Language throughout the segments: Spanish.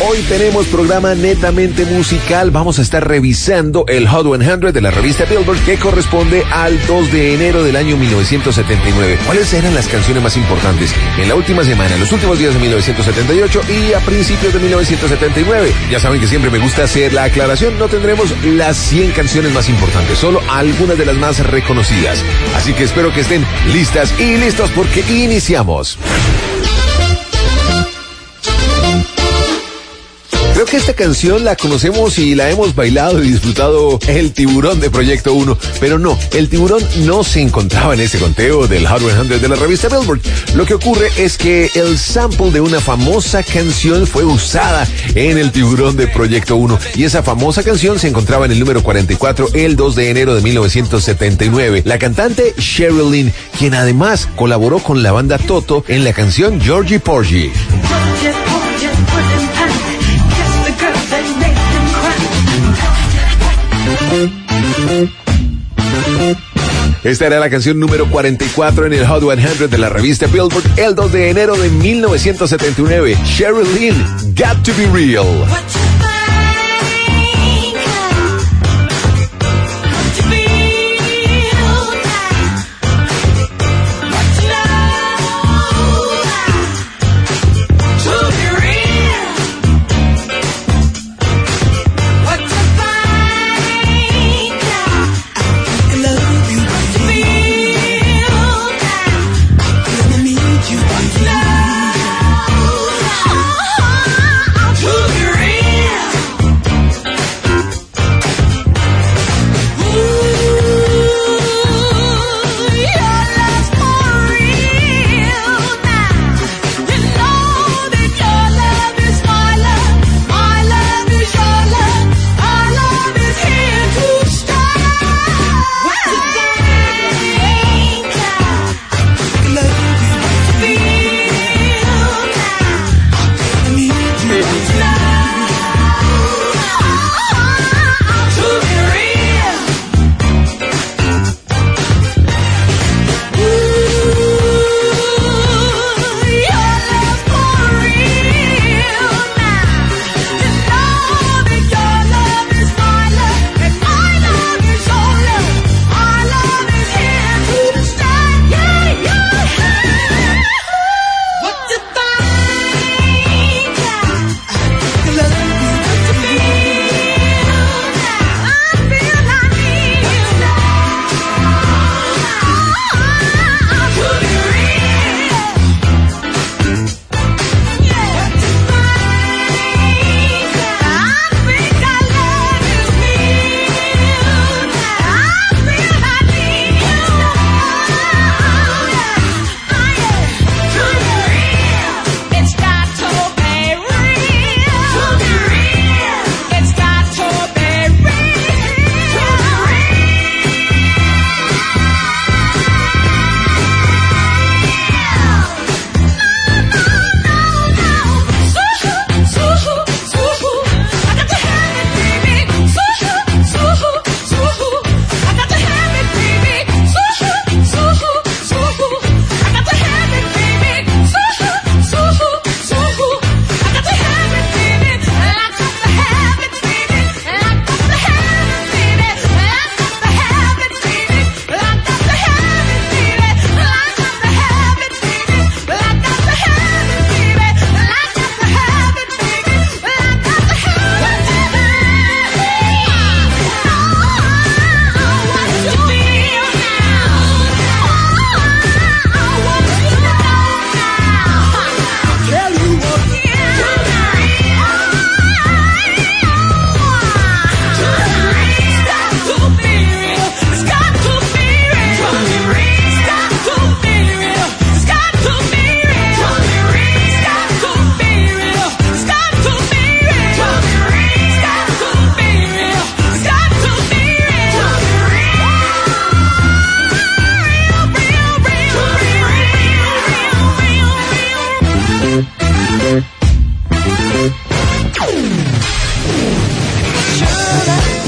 Hoy tenemos programa netamente musical. Vamos a estar revisando el Hot 100 de la revista Billboard, que corresponde al 2 de enero del año 1979. ¿Cuáles eran las canciones más importantes en la última semana, en los últimos días de 1978 y a principios de 1979? Ya saben que siempre me gusta hacer la aclaración. No tendremos las 100 canciones más importantes, solo algunas de las más reconocidas. Así que espero que estén listas y listos porque iniciamos. Creo que esta canción la conocemos y la hemos bailado y disfrutado el Tiburón de Proyecto 1, pero no, el Tiburón no se encontraba en este conteo del Hot 100 de la revista Billboard. Lo que ocurre es que el sample de una famosa canción fue usada en el Tiburón de Proyecto 1 y esa famosa canción se encontraba en el número 44 el 2 de enero de 1979. La cantante Sheryl Lynn, quien además colaboró con la banda Toto en la canción Georgie Porgy. Esta era la canción número 44 en el Hot 100 de la revista Billboard el 2 de enero de 1979. Sheryl Lynn, Got to Be Real.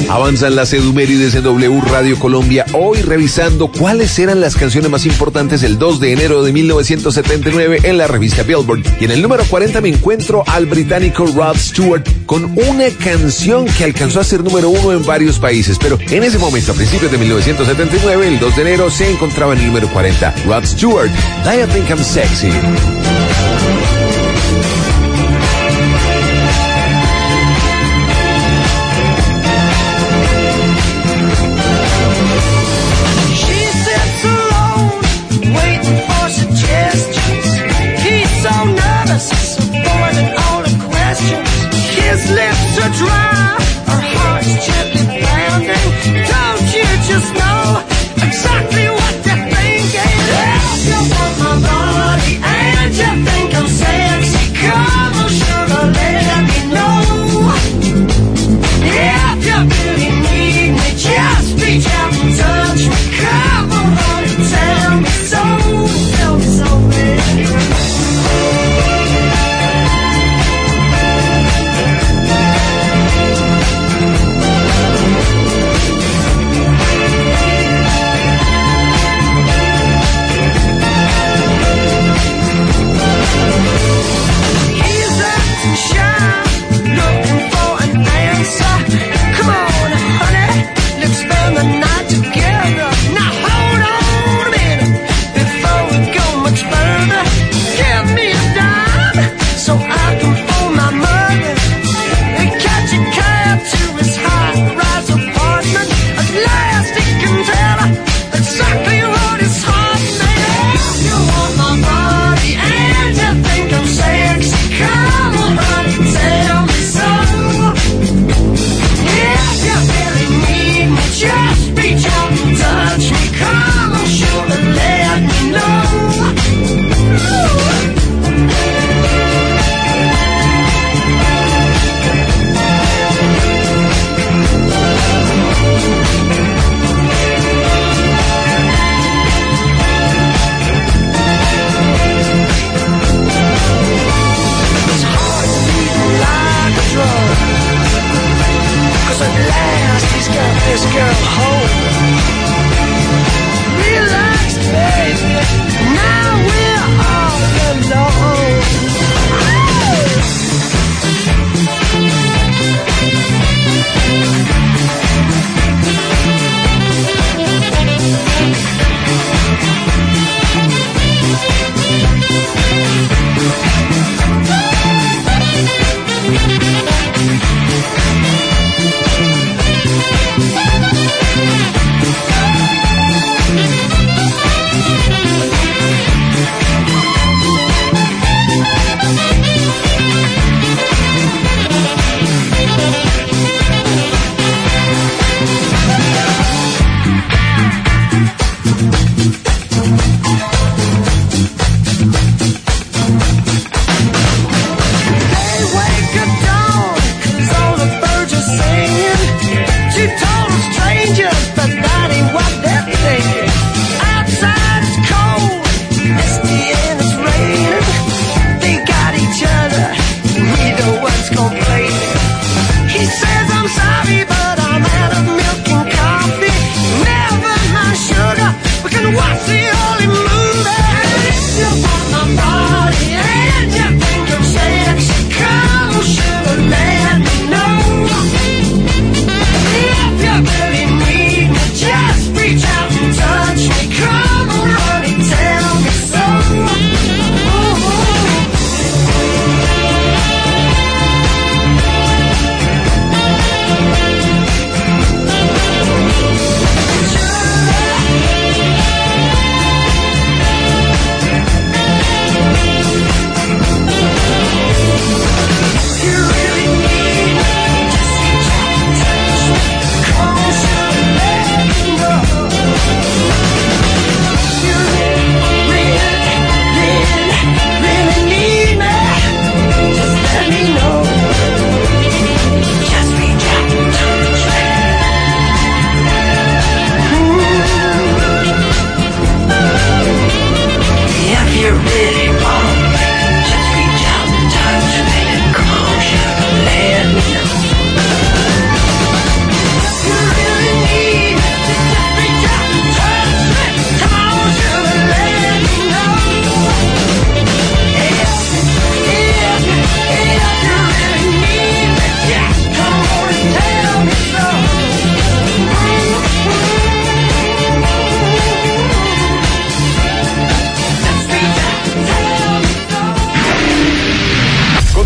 Avanzan las edumérides en W Radio Colombia, hoy revisando cuáles eran las canciones más importantes el 2 de enero de 1979 en la revista Billboard. Y en el número 40 me encuentro al británico Rod Stewart con una canción que alcanzó a ser número 1 en varios países, pero en ese momento, a principios de 1979, el 2 de enero, se encontraba en el número 40. Rod Stewart, Do You Think I'm Sexy? His lips are dry, our hearts gently pounding. Don't you just know exactly what they're thinking? If you want my body and you think I'm sexy, come on, sugar, let me know. If you really need me, just reach out and touch me. Come on, honey, tell me so, baby.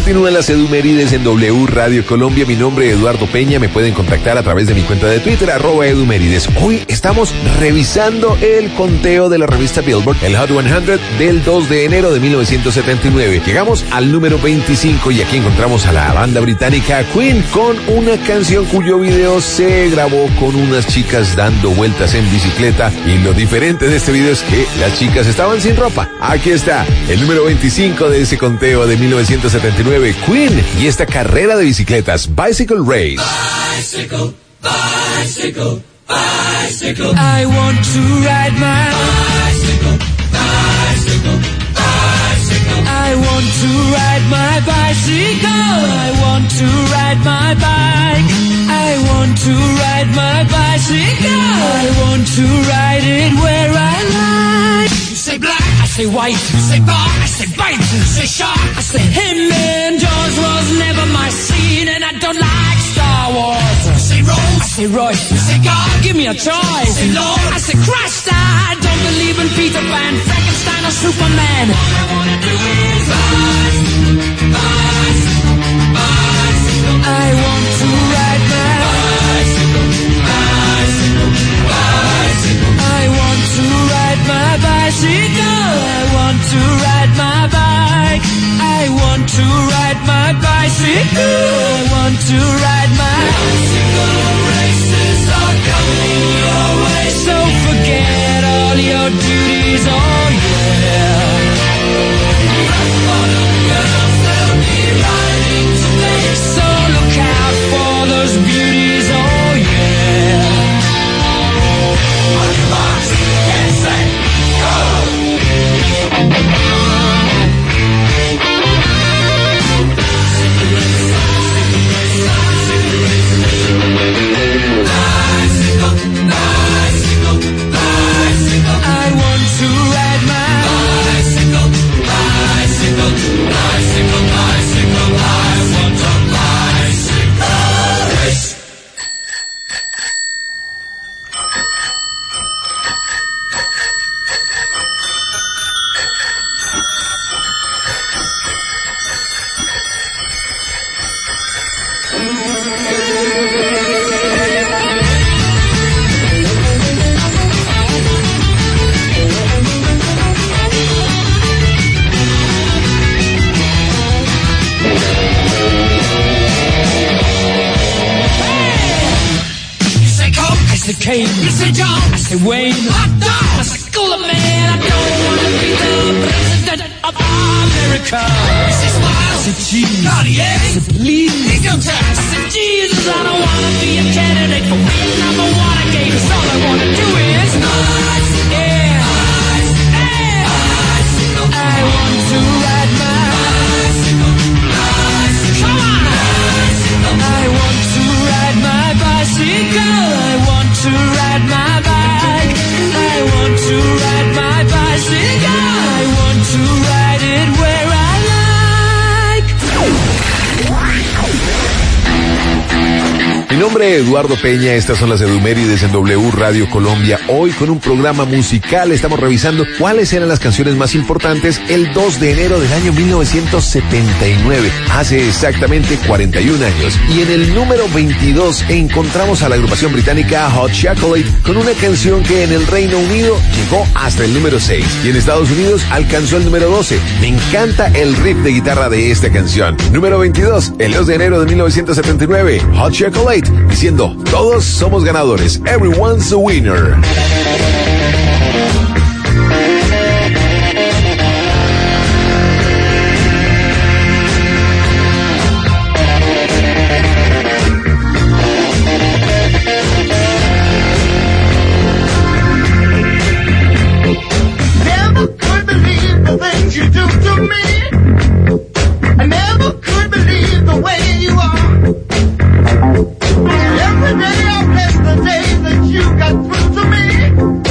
Continúan las Edumérides en W Radio Colombia. Mi nombre es Eduardo Peña. Me pueden contactar a través de mi cuenta de Twitter, @Edumérides. Hoy estamos revisando el conteo de la revista Billboard, el Hot 100 del 2 de enero de 1979. Llegamos al número 25 y aquí encontramos a la banda británica Queen con una canción cuyo video se grabó con unas chicas dando vueltas en bicicleta. Y lo diferente de este video es que las chicas estaban sin ropa. Aquí está el número 25 de ese conteo de 1979, Queen y esta carrera de bicicletas, Bicycle Race. Bicycle, bicycle, bicycle. I want to ride my bicycle, bicycle, bicycle. I want to ride my bicycle. I want to ride my bike. I want to ride my bicycle. I want to ride it where I like. You say black, I say white. You say bar, I say bite. You say shark, I say him. And Jaws was never my scene, and I don't like Star Wars. You say Rose, I say Royce. You say God, give me a choice. You say Lord, I say Christ. I don't believe in Peter Pan, Frankenstein or Superman. All I wanna do is bicycle, bicycle, bicycle. I want to ride my bicycle, bicycle, bicycle. I want to ride my bicycle. I want to ride my bike. I want to ride my bicycle. I want to ride my bicycle. Races are coming your way, so forget all your duties. Oh yeah. Rock bottom girls, they'll be riding today, so look out for those beauties. Oh yeah. On your marks, get set, go. Kane, you say John, I say Wayne, hot dog, I say cooler man. I don't wanna be the president of America. You say smile, I say cheese, Cartier, I say please, income tax, I say Jesus. I don't wanna be a candidate for winning number one again. Cause all I wanna do is nice, yeah, nice, yeah, bicycle. I want to ride my bicycle, bicycle. Come on, bicycle. I want to ride my bicycle. I want to ride my bike. I want to ride my bicycle. I want to ride it where I like. Mi nombre es Eduardo Peña, estas son las Edumérides en W Radio Colombia. Hoy con un programa musical estamos revisando cuáles eran las canciones más importantes el 2 de enero del año 1979, hace exactamente 41 años. Y en el número 22 encontramos a la agrupación británica Hot Chocolate con una canción que en el Reino Unido llegó hasta el número 6 y en Estados Unidos alcanzó el número 12. Me encanta el riff de guitarra de esta canción. Número 22, el 2 de enero de 1979, Hot Chocolate, diciendo, todos somos ganadores, everyone's a winner. Never could believe the things you do to me. I never could believe the way you are. Every day I bless the day that you got through to me.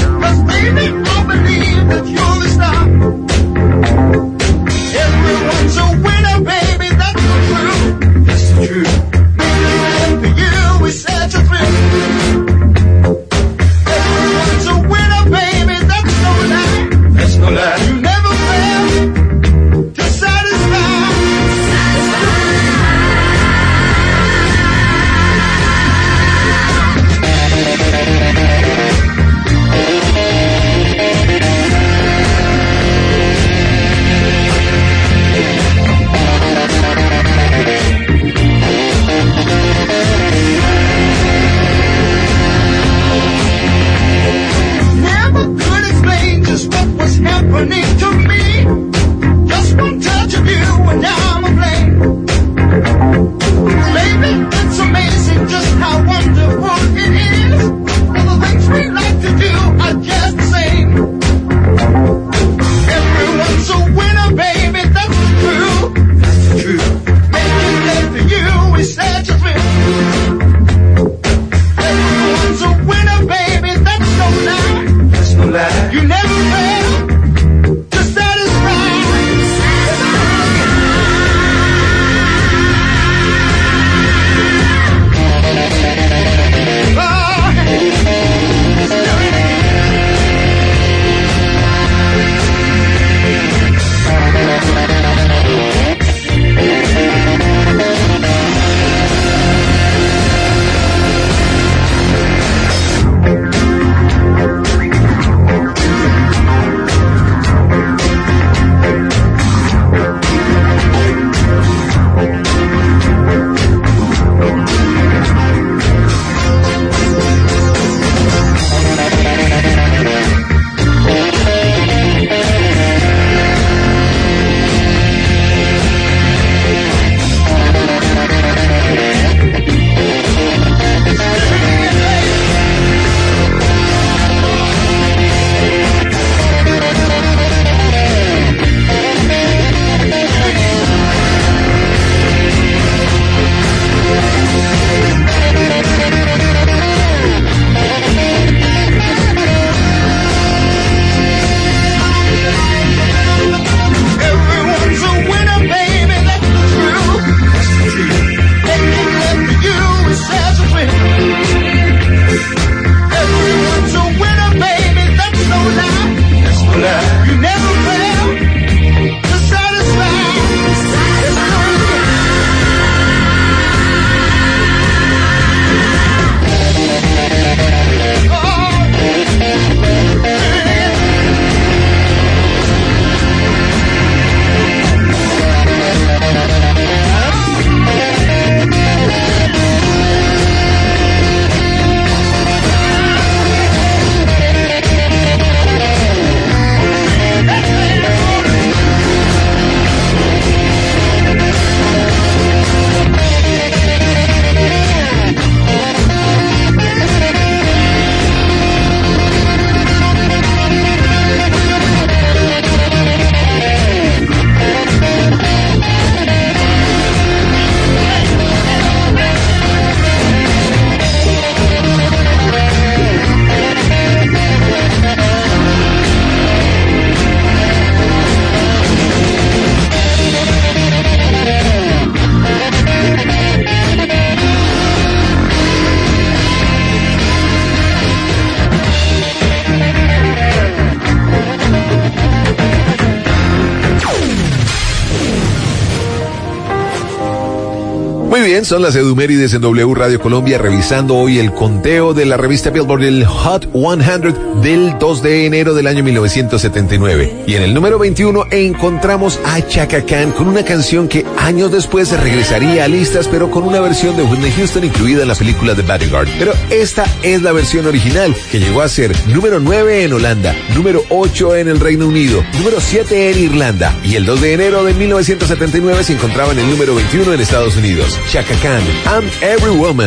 Bien, son las Edumérides en W Radio Colombia, revisando hoy el conteo de la revista Billboard, el Hot 100 del 2 de enero del año 1979. Y en el número 21 encontramos a Chaka Khan con una canción que años después regresaría a listas, pero con una versión de Whitney Houston incluida en la película The Bodyguard. Pero esta es la versión original, que llegó a ser número 9 en Holanda, número 8 en el Reino Unido, número 7 en Irlanda, y el 2 de enero de 1979 se encontraba en el número 21 en Estados Unidos. Chaka Khan, I'm Every Woman.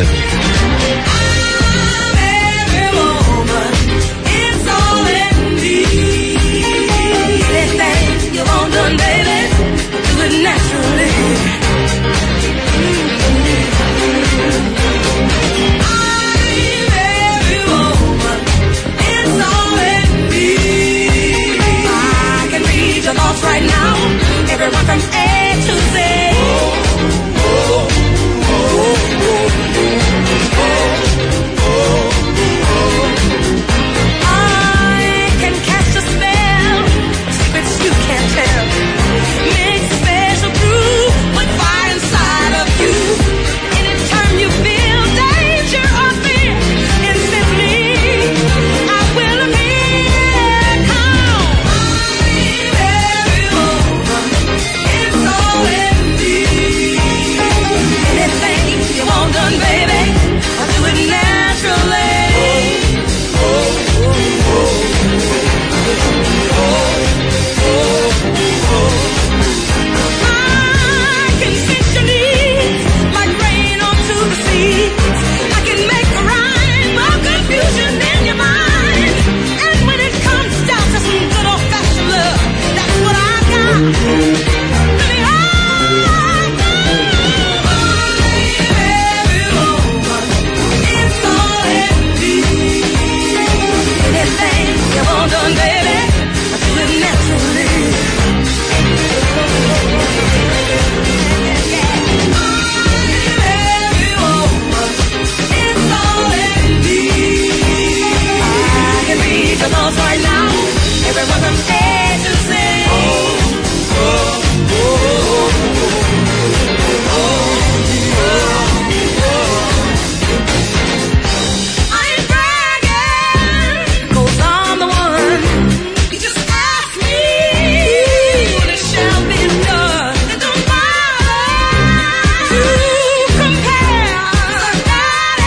Right now, everyone from A to Z. I can cast a spell, secrets you can't tell. Make special brew with fire inside of you. Anytime you feel danger or fear, instantly I will appear. Come, it's all in me. Anything you want done, baby, I'll do it naturally. I can fix your needs like rain onto the sea. I can make a rhyme of confusion in your mind. And when it comes down to some good old-fashioned love, that's what I got. Baby, every woman, it's all in me. Anything you want done, baby, I do it naturally. Every woman, it's all in me. I can read your thoughts right now. Everyone from A to Z. I ain't bragging, 'cause I'm the one. You just ask me, and it shall be done. It don't bother to compare. I got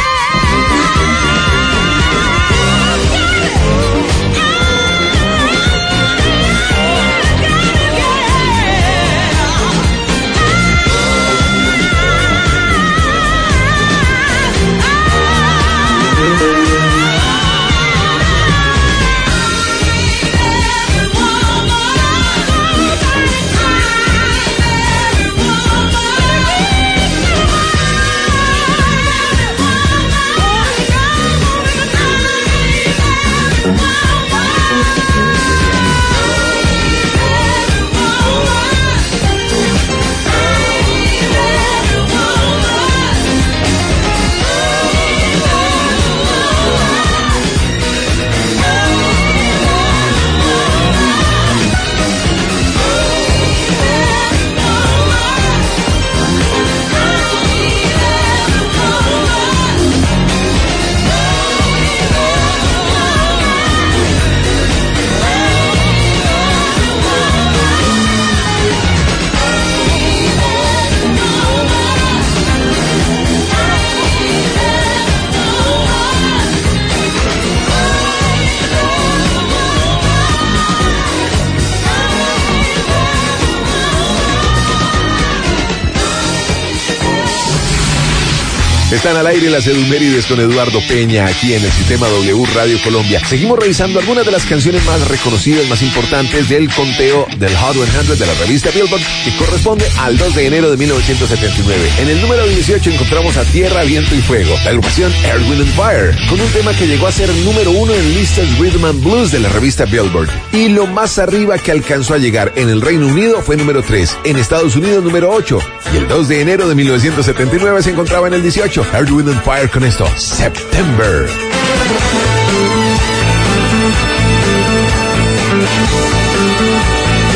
Están al aire las Edumérides con Eduardo Peña aquí en el Sistema W Radio Colombia. Seguimos revisando algunas de las canciones más reconocidas, más importantes del conteo del Hot 100 de la revista Billboard, que corresponde al 2 de enero de 1979. En el número 18 encontramos a Tierra, Viento y Fuego, la agrupación Earth, Wind & Fire, con un tema que llegó a ser número 1 en listas Rhythm and Blues de la revista Billboard. Y lo más arriba que alcanzó a llegar en el Reino Unido fue número 3, en Estados Unidos número 8, y el 2 de enero de 1979 se encontraba en el 18. Earth, Wind & Fire con esto, September.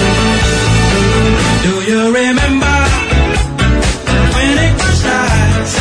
Do you remember when it was nice?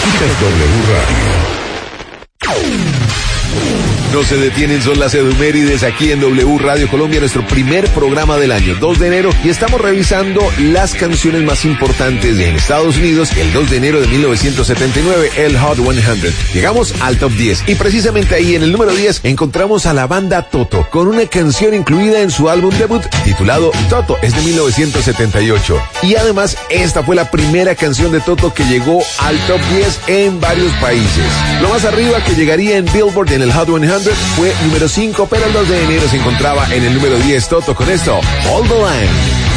Escuchas W Radio. No se detienen, son las Edumérides aquí en W Radio Colombia, nuestro primer programa del año, 2 de enero, y estamos revisando las canciones más importantes en Estados Unidos el 2 de enero de 1979, el Hot 100. Llegamos al top 10 y precisamente ahí en el número 10 encontramos a la banda Toto con una canción incluida en su álbum debut titulado Toto, es de 1978. Y además esta fue la primera canción de Toto que llegó al top 10 en varios países. Lo más arriba que llegaría en Billboard en el Hot 100 fue número 5, pero el 2 de enero se encontraba en el número 10 Toto con esto, Hold the Line.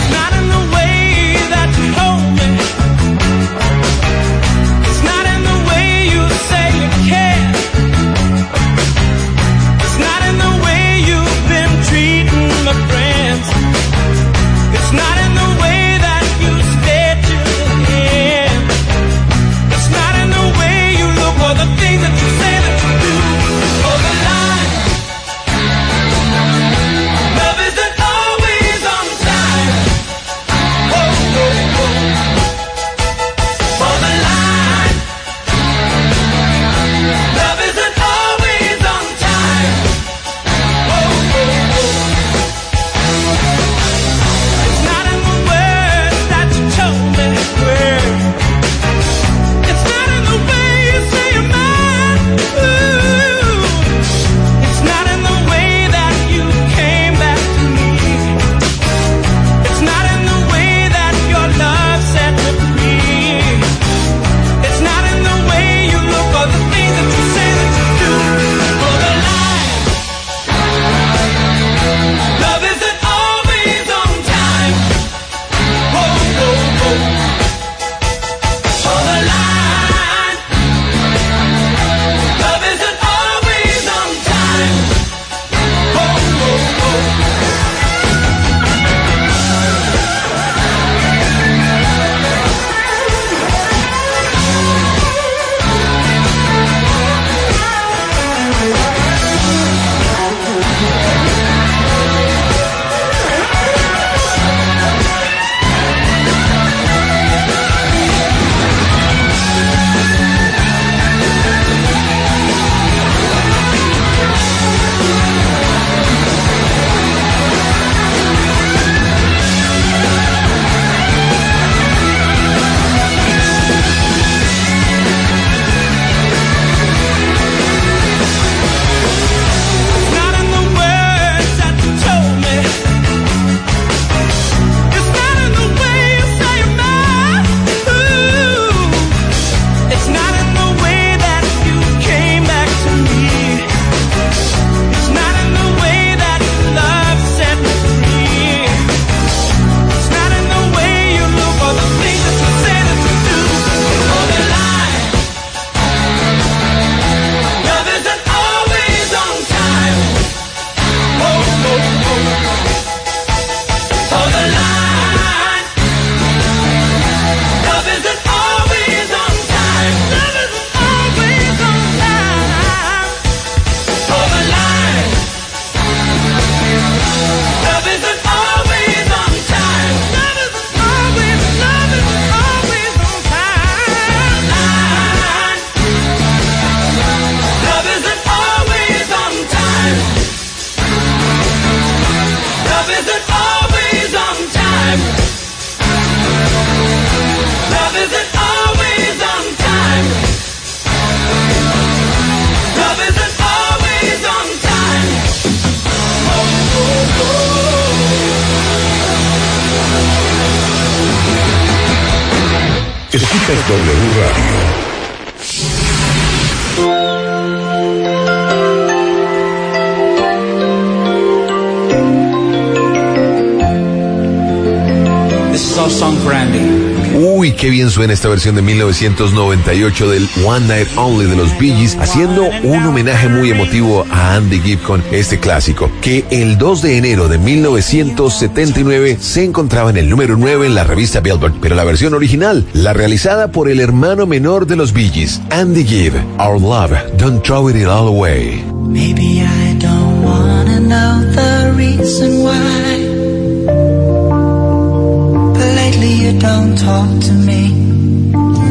Escuchas W Radio. Uy, qué bien suena esta versión de 1998 del One Night Only de los Bee Gees, haciendo un homenaje muy emotivo a Andy Gibb con este clásico, que el 2 de enero de 1979 se encontraba en el número 9 en la revista Billboard, pero la versión original, la realizada por el hermano menor de los Bee Gees, Andy Gibb, Our Love, Don't Throw It All Away. Maybe I don't wanna know the reason why, but lately you don't talk to me.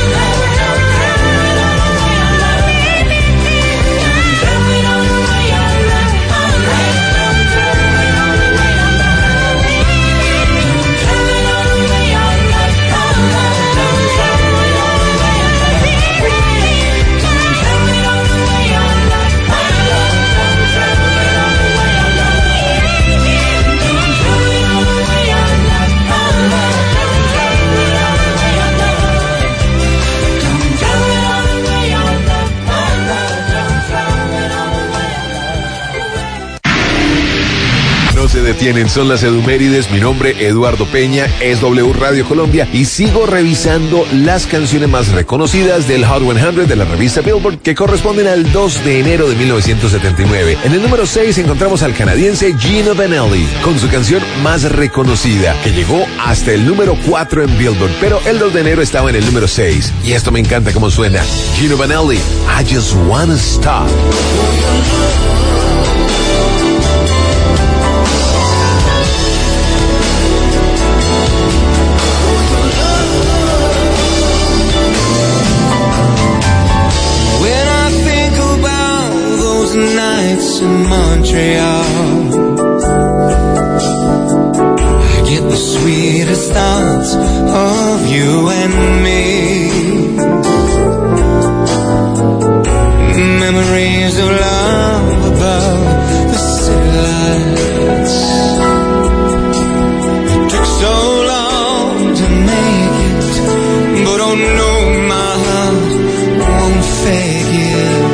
Se detienen, son las Edumérides. Mi nombre, Eduardo Peña, es W Radio Colombia y sigo revisando las canciones más reconocidas del Hot 100 de la revista Billboard que corresponden al 2 de enero de 1979. En el número 6 encontramos al canadiense Gino Vanelli con su canción más reconocida que llegó hasta el número 4 en Billboard, pero el 2 de enero estaba en el número 6 y esto me encanta cómo suena. Gino Vanelli, I Just Wanna Stop. Nights in Montreal, I get the sweetest thoughts of you and me. Memories of love above the city lights. It took so long to make it, but oh no, my heart won't fake it.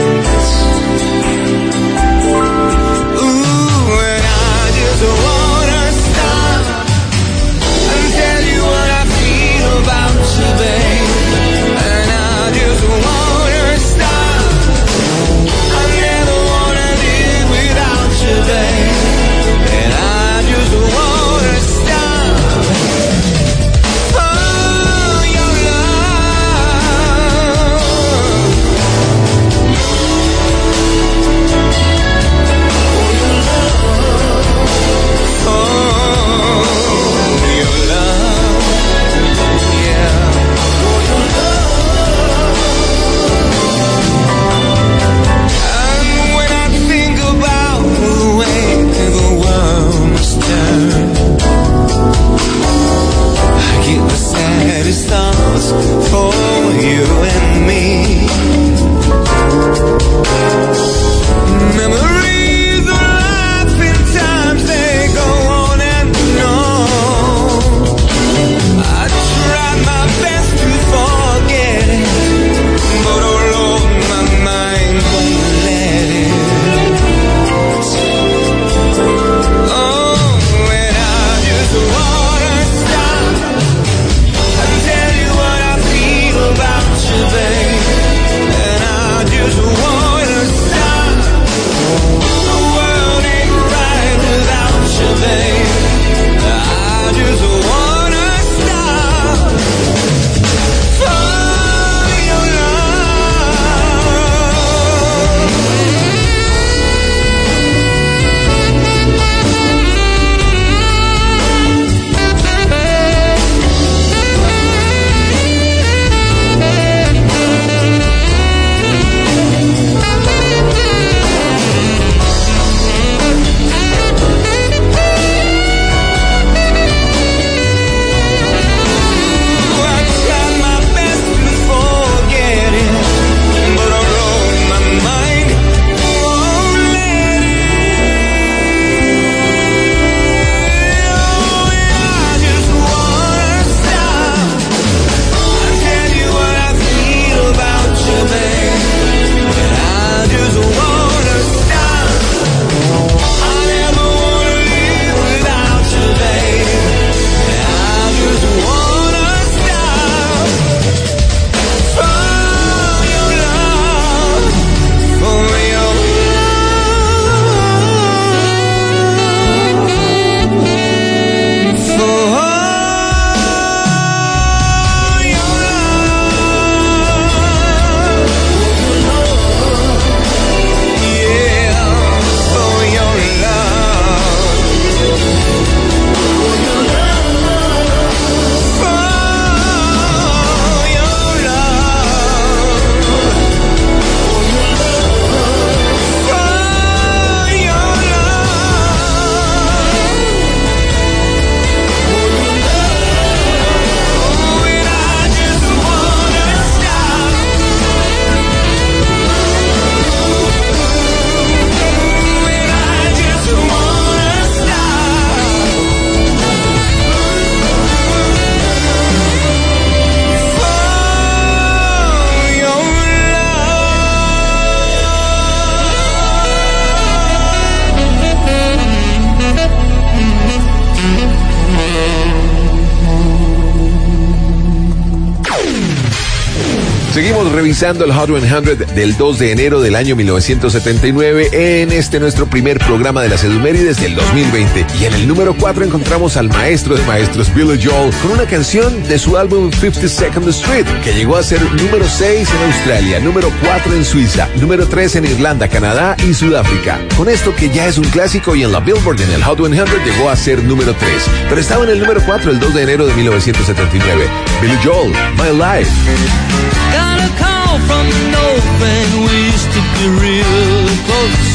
revisando el Hot 100 del 2 de enero del año 1979 en este nuestro primer programa de las Edumérides del 2020. Y en el número 4 encontramos al maestro de maestros Billy Joel con una canción de su álbum 52nd Street que llegó a ser número 6 en Australia, número 4 en Suiza, número 3 en Irlanda, Canadá y Sudáfrica. Con esto que ya es un clásico y en la Billboard en el Hot 100 llegó a ser número 3, pero estaba en el número 4 el 2 de enero de 1979. Billy Joel, My Life. Got a call from the north and we used to be real close.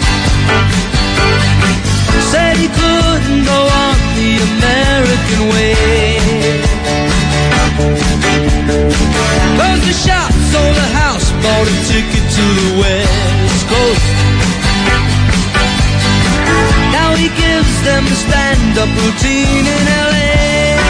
Said he couldn't go on the American way. Closed the shop, sold a house, bought a ticket to the West Coast. Now he gives them the stand-up routine in LA.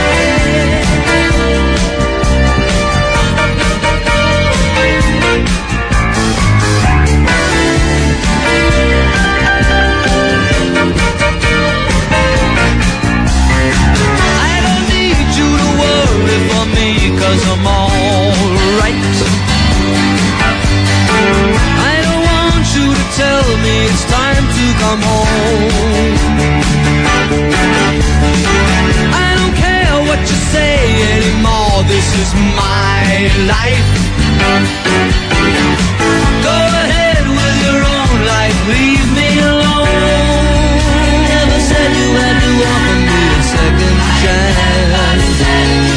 Cause I'm alright. I don't want you to tell me it's time to come home. I don't care what you say anymore, this is my life. Go ahead with your own life, leave me alone. Never said you had to offer me a second chance.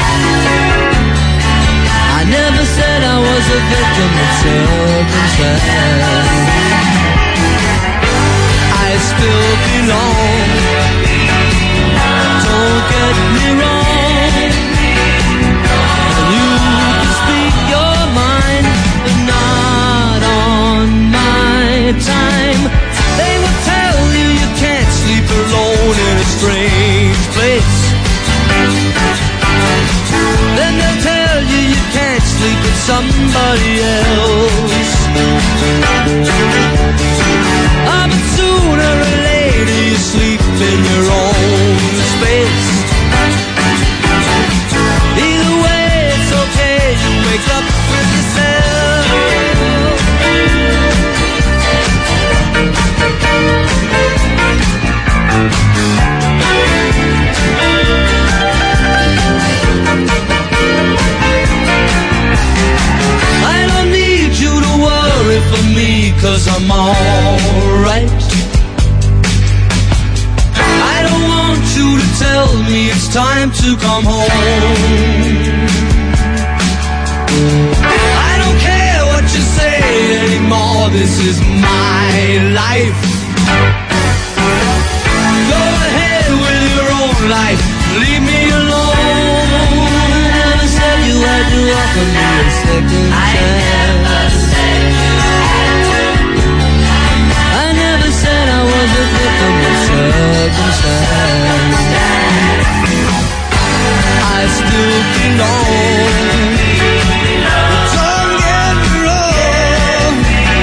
I never said I was a victim of circumstance. I still belong. Don't get me wrong. And you can speak your mind, but not on my time. They will tell you you can't sleep alone in a strange place. Then they'll tell you you can't sleep with somebody else. Ah, but sooner or later you sleep in your own space. Either way it's okay, you wake up with yourself. I don't need you to worry for me, cause I'm alright. I don't want you to tell me it's time to come home. I don't care what you say anymore, this is my life. Go ahead with your own life, leave me alone. Never said you had to offer me a second chance. I never said I was a victim of circumstance. I still belong. Don't get me wrong.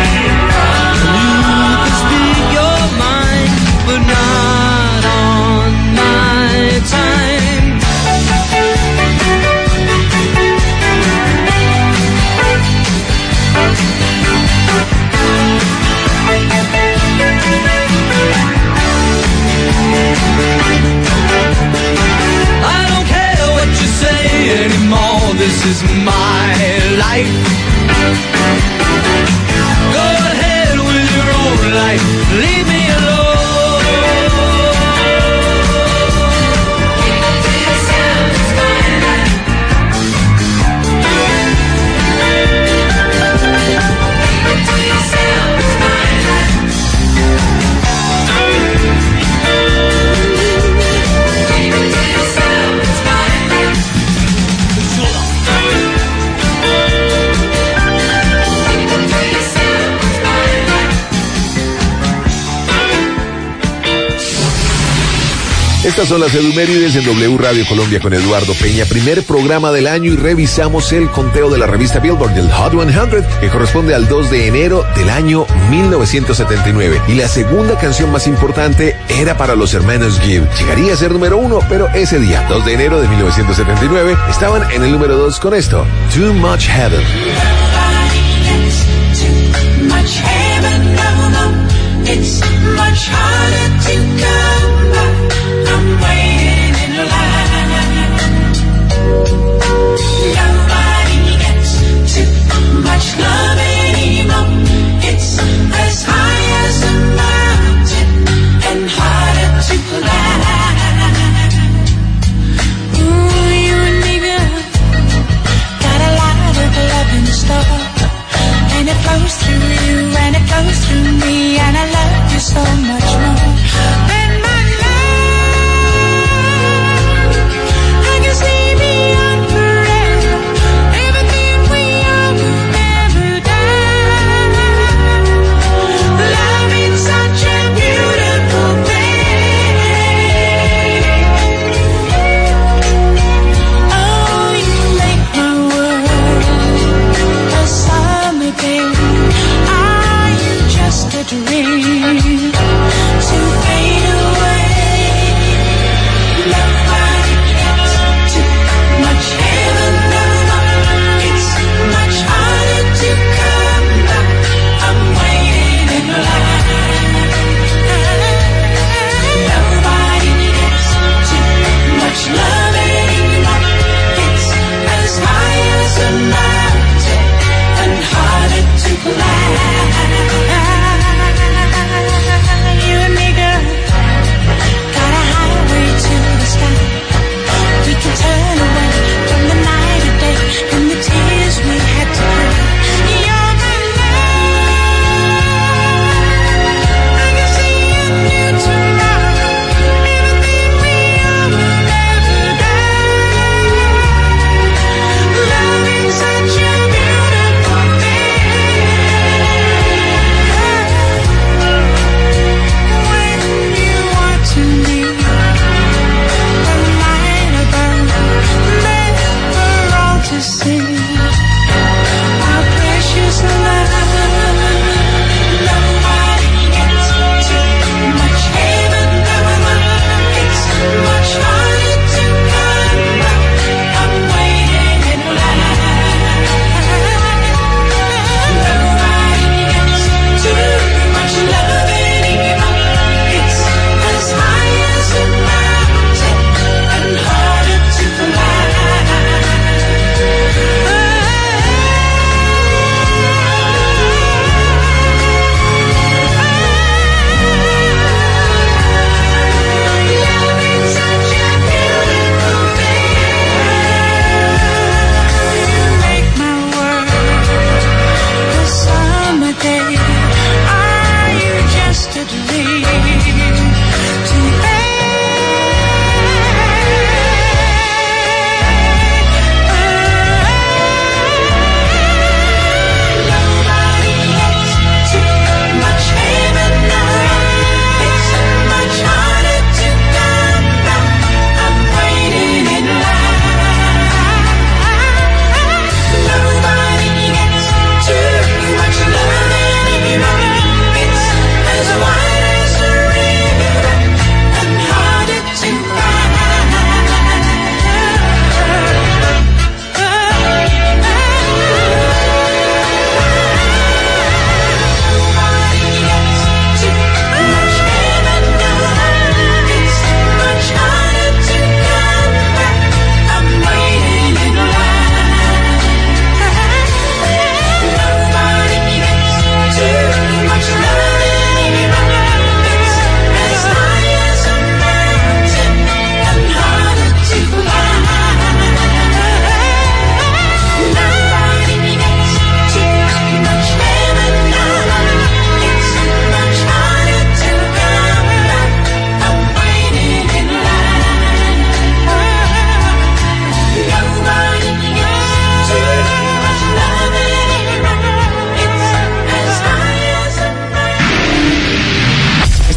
You can speak your mind, but not on my time. I don't care what you say anymore, this is my life. Go ahead with your own life, leave me alone. Estas son las Edumérides en W Radio Colombia con Eduardo Peña, primer programa del año, y revisamos el conteo de la revista Billboard del Hot 100, que corresponde al 2 de enero del año 1979. Y la segunda canción más importante era para los hermanos Gibb. Llegaría a ser número 1, pero ese día, 2 de enero de 1979, estaban en el número 2 con esto, Too Much Heaven. It's much harder to come by. I'm waiting in line. Nobody gets too much love anymore. It's as high as a mountain and harder to climb. Ooh, you and me, girl, got a lot of love in store.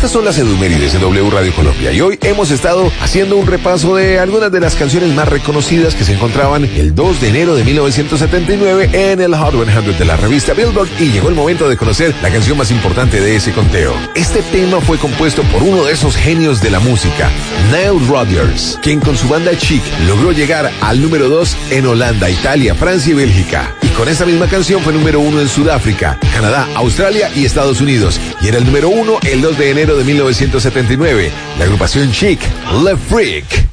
Estas son las edumérides de W Radio Colombia y hoy hemos estado haciendo un repaso de algunas de las canciones más reconocidas que se encontraban el 2 de enero de 1979 en el Hot 100 de la revista Billboard, y llegó el momento de conocer la canción más importante de ese conteo. Este tema fue compuesto por uno de esos genios de la música, Nile Rodgers, quien con su banda Chic logró llegar al número 2 en Holanda, Italia, Francia y Bélgica. Y con esa misma canción fue número 1 en Sudáfrica, Canadá, Australia y Estados Unidos. Y era el número 1 el 2 de enero de 1979. La agrupación Chic, Le Freak.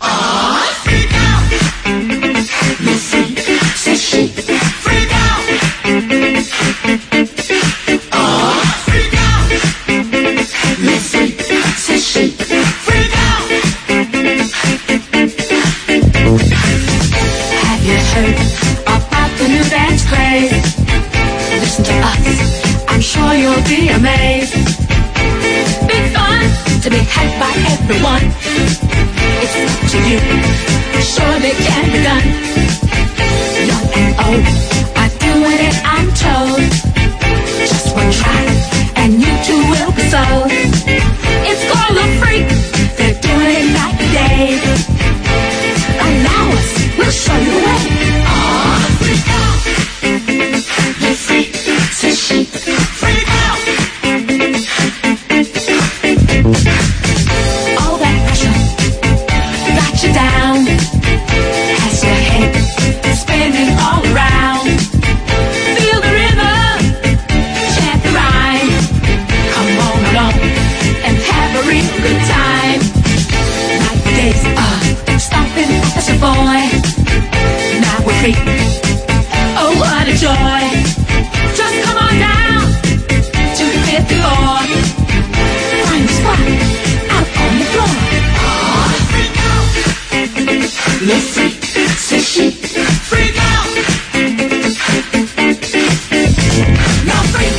Be amazed. Big fun to be had by everyone. It's up to you. Surely can be done. Young and old are doing it, I'm told. Just one try and you too will be sold. It's called a freak. They're doing it night and day. Allow us, we'll show you the way. Freak out. The freak says she. Freak out. All that pressure got you down. Has your head spinning all around. Feel the rhythm, chant the rhyme. Come on along and have a real good time. Like the days of stomping as a boy. Now we're free. Oh, what a joy. Just come on down to the fifth floor. Find a spot out on the floor. Freak out. Le freak, c'est chic. Freak out. Now freak.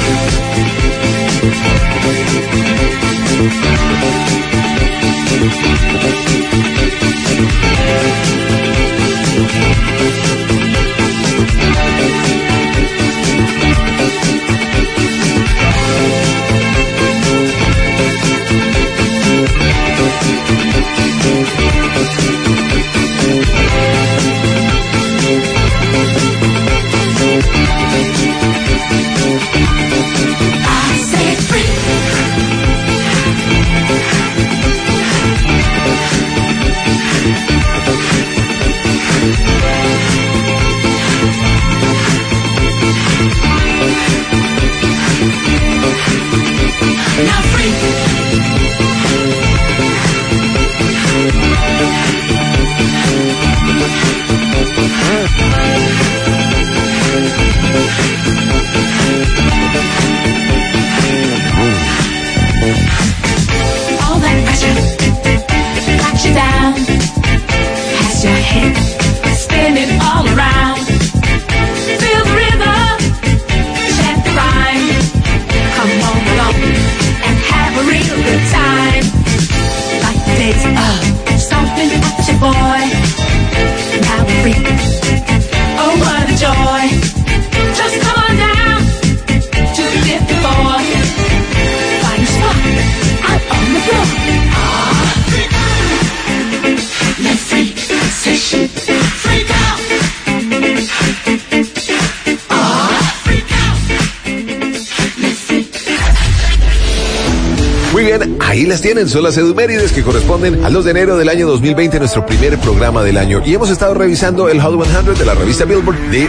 Muy bien, ahí las tienen, son las edumérides que corresponden al 2 de enero del año 2020, nuestro primer programa del año. Y hemos estado revisando el Hot 100 de la revista Billboard de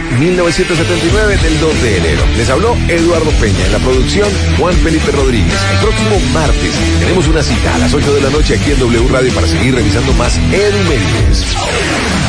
1979, del 2 de enero. Les habló Eduardo Peña, en la producción Juan Felipe Rodríguez. El próximo martes tenemos una cita a las 8 de la noche aquí en W Radio para seguir revisando más edumérides.